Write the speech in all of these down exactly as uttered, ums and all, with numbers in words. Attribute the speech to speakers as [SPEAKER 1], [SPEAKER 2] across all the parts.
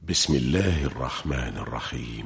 [SPEAKER 1] بسم الله الرحمن الرحيم.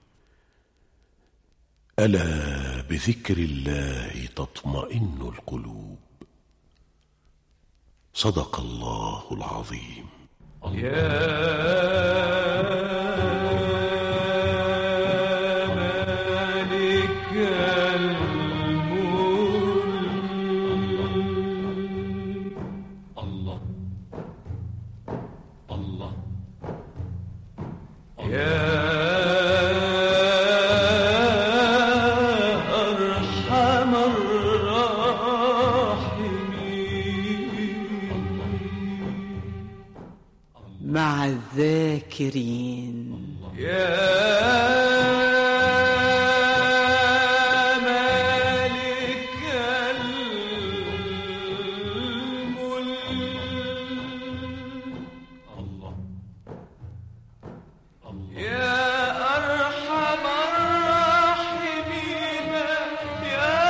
[SPEAKER 1] ألا بذكر الله تطمئن القلوب. صدق الله العظيم.
[SPEAKER 2] يا
[SPEAKER 3] مع الذاكرين.
[SPEAKER 2] يا مالك الملك يا أرحم الراحمين يا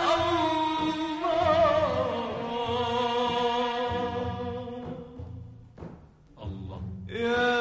[SPEAKER 2] الله يا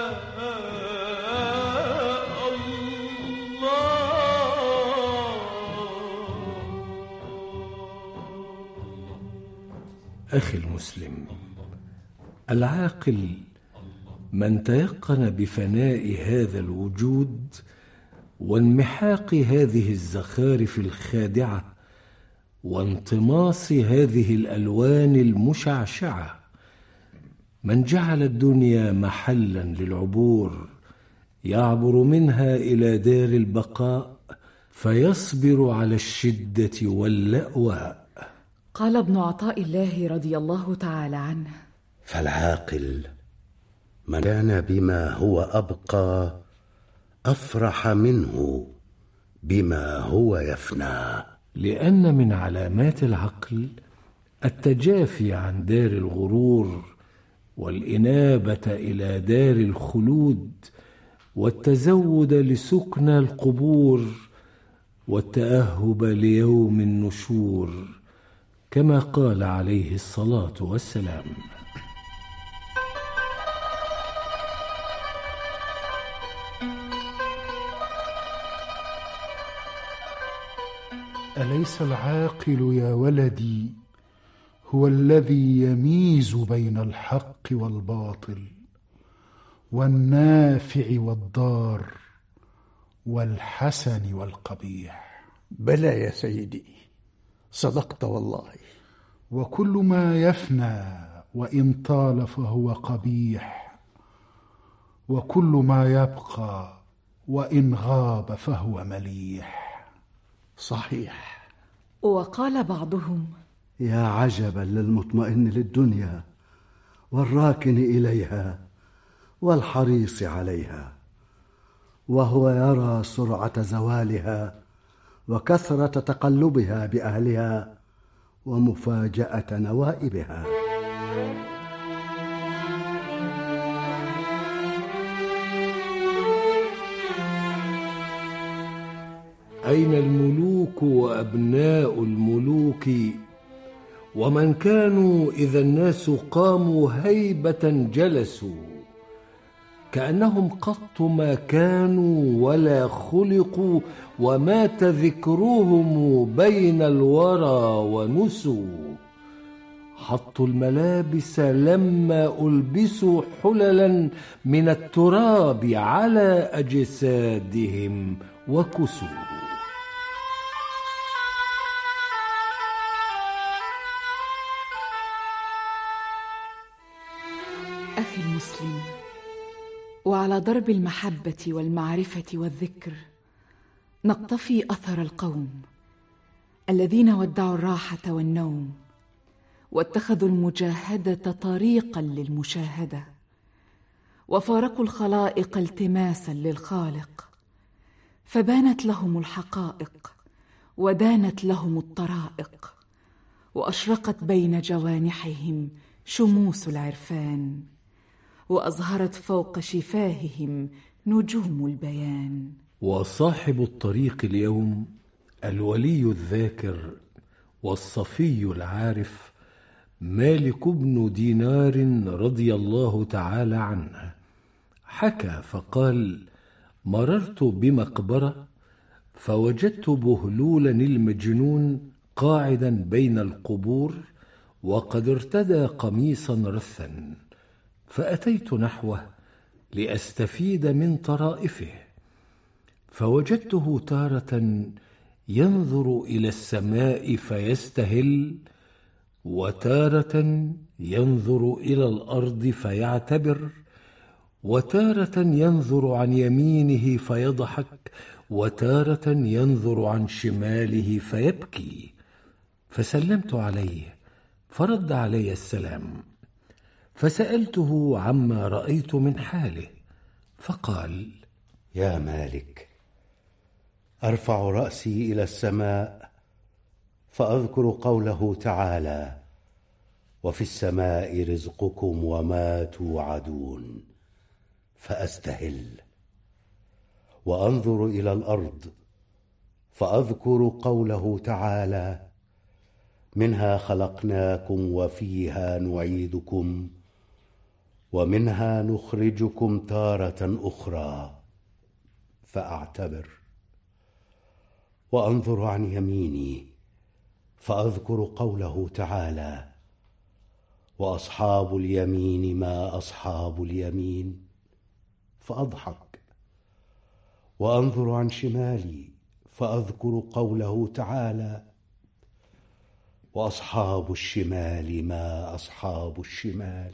[SPEAKER 4] أخي المسلم، العاقل من تيقن بفناء هذا الوجود وانمحاق هذه الزخارف الخادعة وانطماس هذه الألوان المشعشعة، من جعل الدنيا محلا للعبور يعبر منها إلى دار البقاء فيصبر على الشدة واللأواء.
[SPEAKER 5] قال ابن عطاء الله رضي الله تعالى عنه:
[SPEAKER 6] فالعاقل من كان بما هو أبقى أفرح منه بما هو يفنى.
[SPEAKER 4] لأن من علامات العقل التجافي عن دار الغرور والإنابة إلى دار الخلود والتزود لسكنى القبور والتأهب ليوم النشور، كما قال عليه الصلاة والسلام:
[SPEAKER 7] أليس العاقل يا ولدي هو الذي يميز بين الحق والباطل والنافع والضار والحسن والقبيح؟
[SPEAKER 8] بلى يا سيدي، صدقت والله.
[SPEAKER 7] وكل ما يفنى وإن طال فهو قبيح، وكل ما يبقى وإن غاب فهو مليح.
[SPEAKER 8] صحيح.
[SPEAKER 5] وقال بعضهم:
[SPEAKER 9] يا عجبا للمطمئن للدنيا والراكن إليها والحريص عليها، وهو يرى سرعة زوالها وكثرة تقلبها بأهلها ومفاجأة نوائبها.
[SPEAKER 4] أين الملوك وأبناء الملوك ومن كانوا إذا الناس قاموا هيبة جلسوا، كأنهم قط ما كانوا ولا خلقوا، ومات ذكرهم بين الورى ونسوا. حطوا الملابس لما ألبسوا حللا من التراب على أجسادهم وكسوا.
[SPEAKER 5] أخي المسلم، وعلى درب المحبة والمعرفة والذكر نقتفي أثر القوم الذين ودعوا الراحة والنوم واتخذوا المجاهدة طريقا للمشاهدة، وفارقوا الخلائق التماسا للخالق، فبانت لهم الحقائق ودانت لهم الطرائق، وأشرقت بين جوانحهم شموس العرفان، وأظهرت فوق شفاههم نجوم البيان.
[SPEAKER 4] وصاحب الطريق اليوم الولي الذاكر والصفي العارف مالك بن دينار رضي الله تعالى عنه، حكى فقال: مررت بمقبرة فوجدت بهلولا المجنون قاعدا بين القبور وقد ارتدى قميصا رثا، فأتيت نحوه لأستفيد من طرائفه، فوجدته تارة ينظر إلى السماء فيستهل، وتارة ينظر إلى الأرض فيعتبر، وتارة ينظر عن يمينه فيضحك، وتارة ينظر عن شماله فيبكي. فسلمت عليه فرد علي السلام، فسألته عما رأيت من حاله، فقال:
[SPEAKER 6] يا مالك، أرفع رأسي إلى السماء فأذكر قوله تعالى: وفي السماء رزقكم وما توعدون، فأستهل، وأنظر إلى الأرض فأذكر قوله تعالى: منها خلقناكم وفيها نعيدكم ومنها نخرجكم تارة أخرى، فأعتبر، وأنظر عن يميني فأذكر قوله تعالى: وأصحاب اليمين ما أصحاب اليمين، فأضحك، وأنظر عن شمالي فأذكر قوله تعالى: وأصحاب الشمال ما أصحاب الشمال،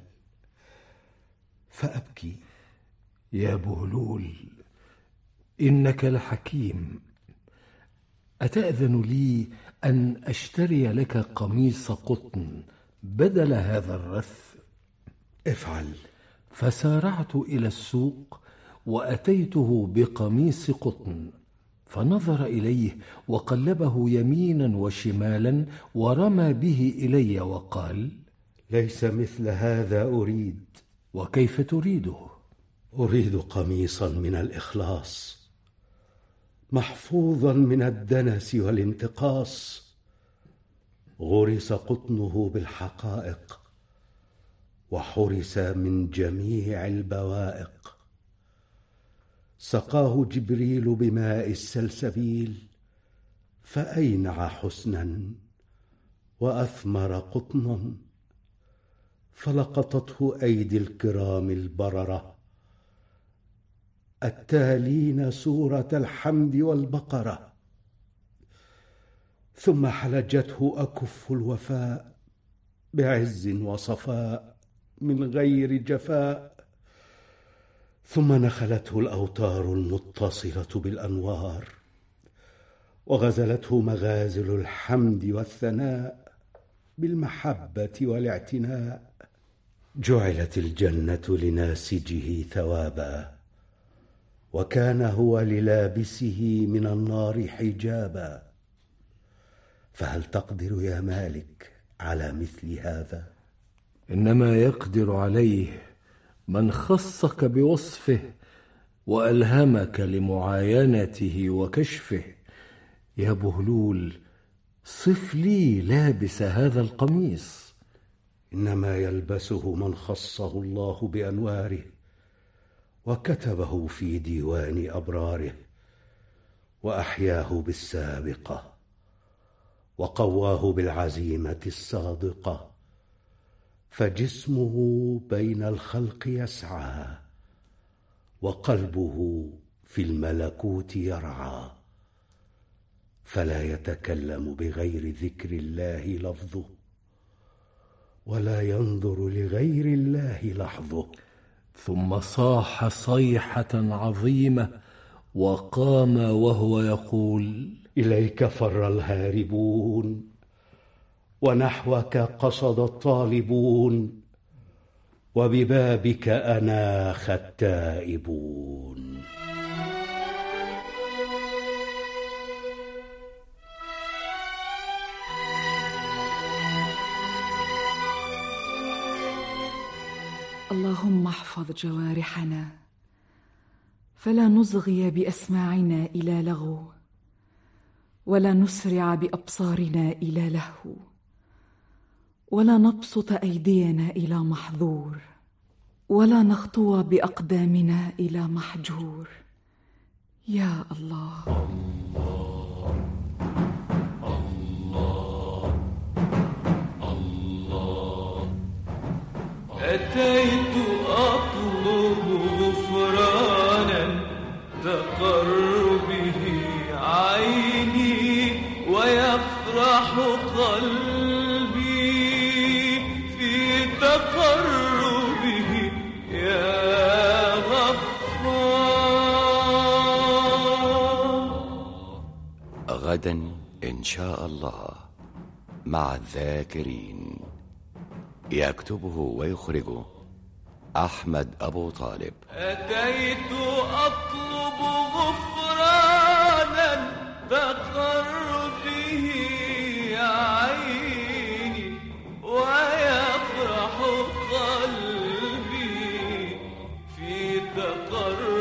[SPEAKER 6] فأبكي.
[SPEAKER 4] يا بهلول، إنك لحكيم، أتأذن لي أن أشتري لك قميص قطن بدل هذا الرث؟
[SPEAKER 6] افعل.
[SPEAKER 4] فسارعت إلى السوق وأتيته بقميص قطن، فنظر إليه وقلبه يمينا وشمالا ورمى به إلي وقال:
[SPEAKER 6] ليس مثل هذا أريد.
[SPEAKER 4] وكيف تريده؟
[SPEAKER 6] أريد قميصا من الإخلاص، محفوظا من الدنس والانتقاص، غرس قطنه بالحقائق وحرس من جميع البوائق، سقاه جبريل بماء السلسبيل فأينع حسنا وأثمر قطنا، فلقطته أيدي الكرام البررة التالين سورة الحمد والبقرة، ثم حلجته أكف الوفاء بعز وصفاء من غير جفاء، ثم نخلته الأوتار المتصلة بالأنوار، وغزلته مغازل الحمد والثناء بالمحبة والاعتناء، جعلت الجنة لناسجه ثوابا، وكان هو للابسه من النار حجابا. فهل تقدر يا مالك على مثل هذا؟
[SPEAKER 4] إنما يقدر عليه من خصك بوصفه وألهمك لمعاينته وكشفه. يا بهلول، صف لي لابس هذا القميص.
[SPEAKER 6] إنما يلبسه من خصه الله بأنواره وكتبه في ديوان أبراره، وأحياه بالسابقة وقواه بالعزيمة الصادقة، فجسمه بين الخلق يسعى وقلبه في الملكوت يرعى، فلا يتكلم بغير ذكر الله لفظه، ولا ينظر لغير الله لحظه.
[SPEAKER 4] ثم صاح صيحة عظيمة وقام وهو يقول:
[SPEAKER 6] إليك فر الهاربون ونحوك قصد الطالبون، وببابك أناخ التائبون.
[SPEAKER 5] اللهم احفظ جوارحنا فلا نصغي بأسماعنا إلى لغو، ولا نسرع بأبصارنا إلى لهو، ولا نبسط أيدينا إلى محظور. ولا نخطو بأقدامنا إلى محجور. يا الله.
[SPEAKER 2] الله الله الله. أتيت أطلب غفرانا تقر به عيني ويفرح قلبي في تقربه يا غفار.
[SPEAKER 10] غدا إن شاء الله مع الذاكرين. يكتبه ويخرجه أحمد أبو طالب.
[SPEAKER 2] أتيت أطلب غفرانا تقر به عيني ويفرح قلبي في تقر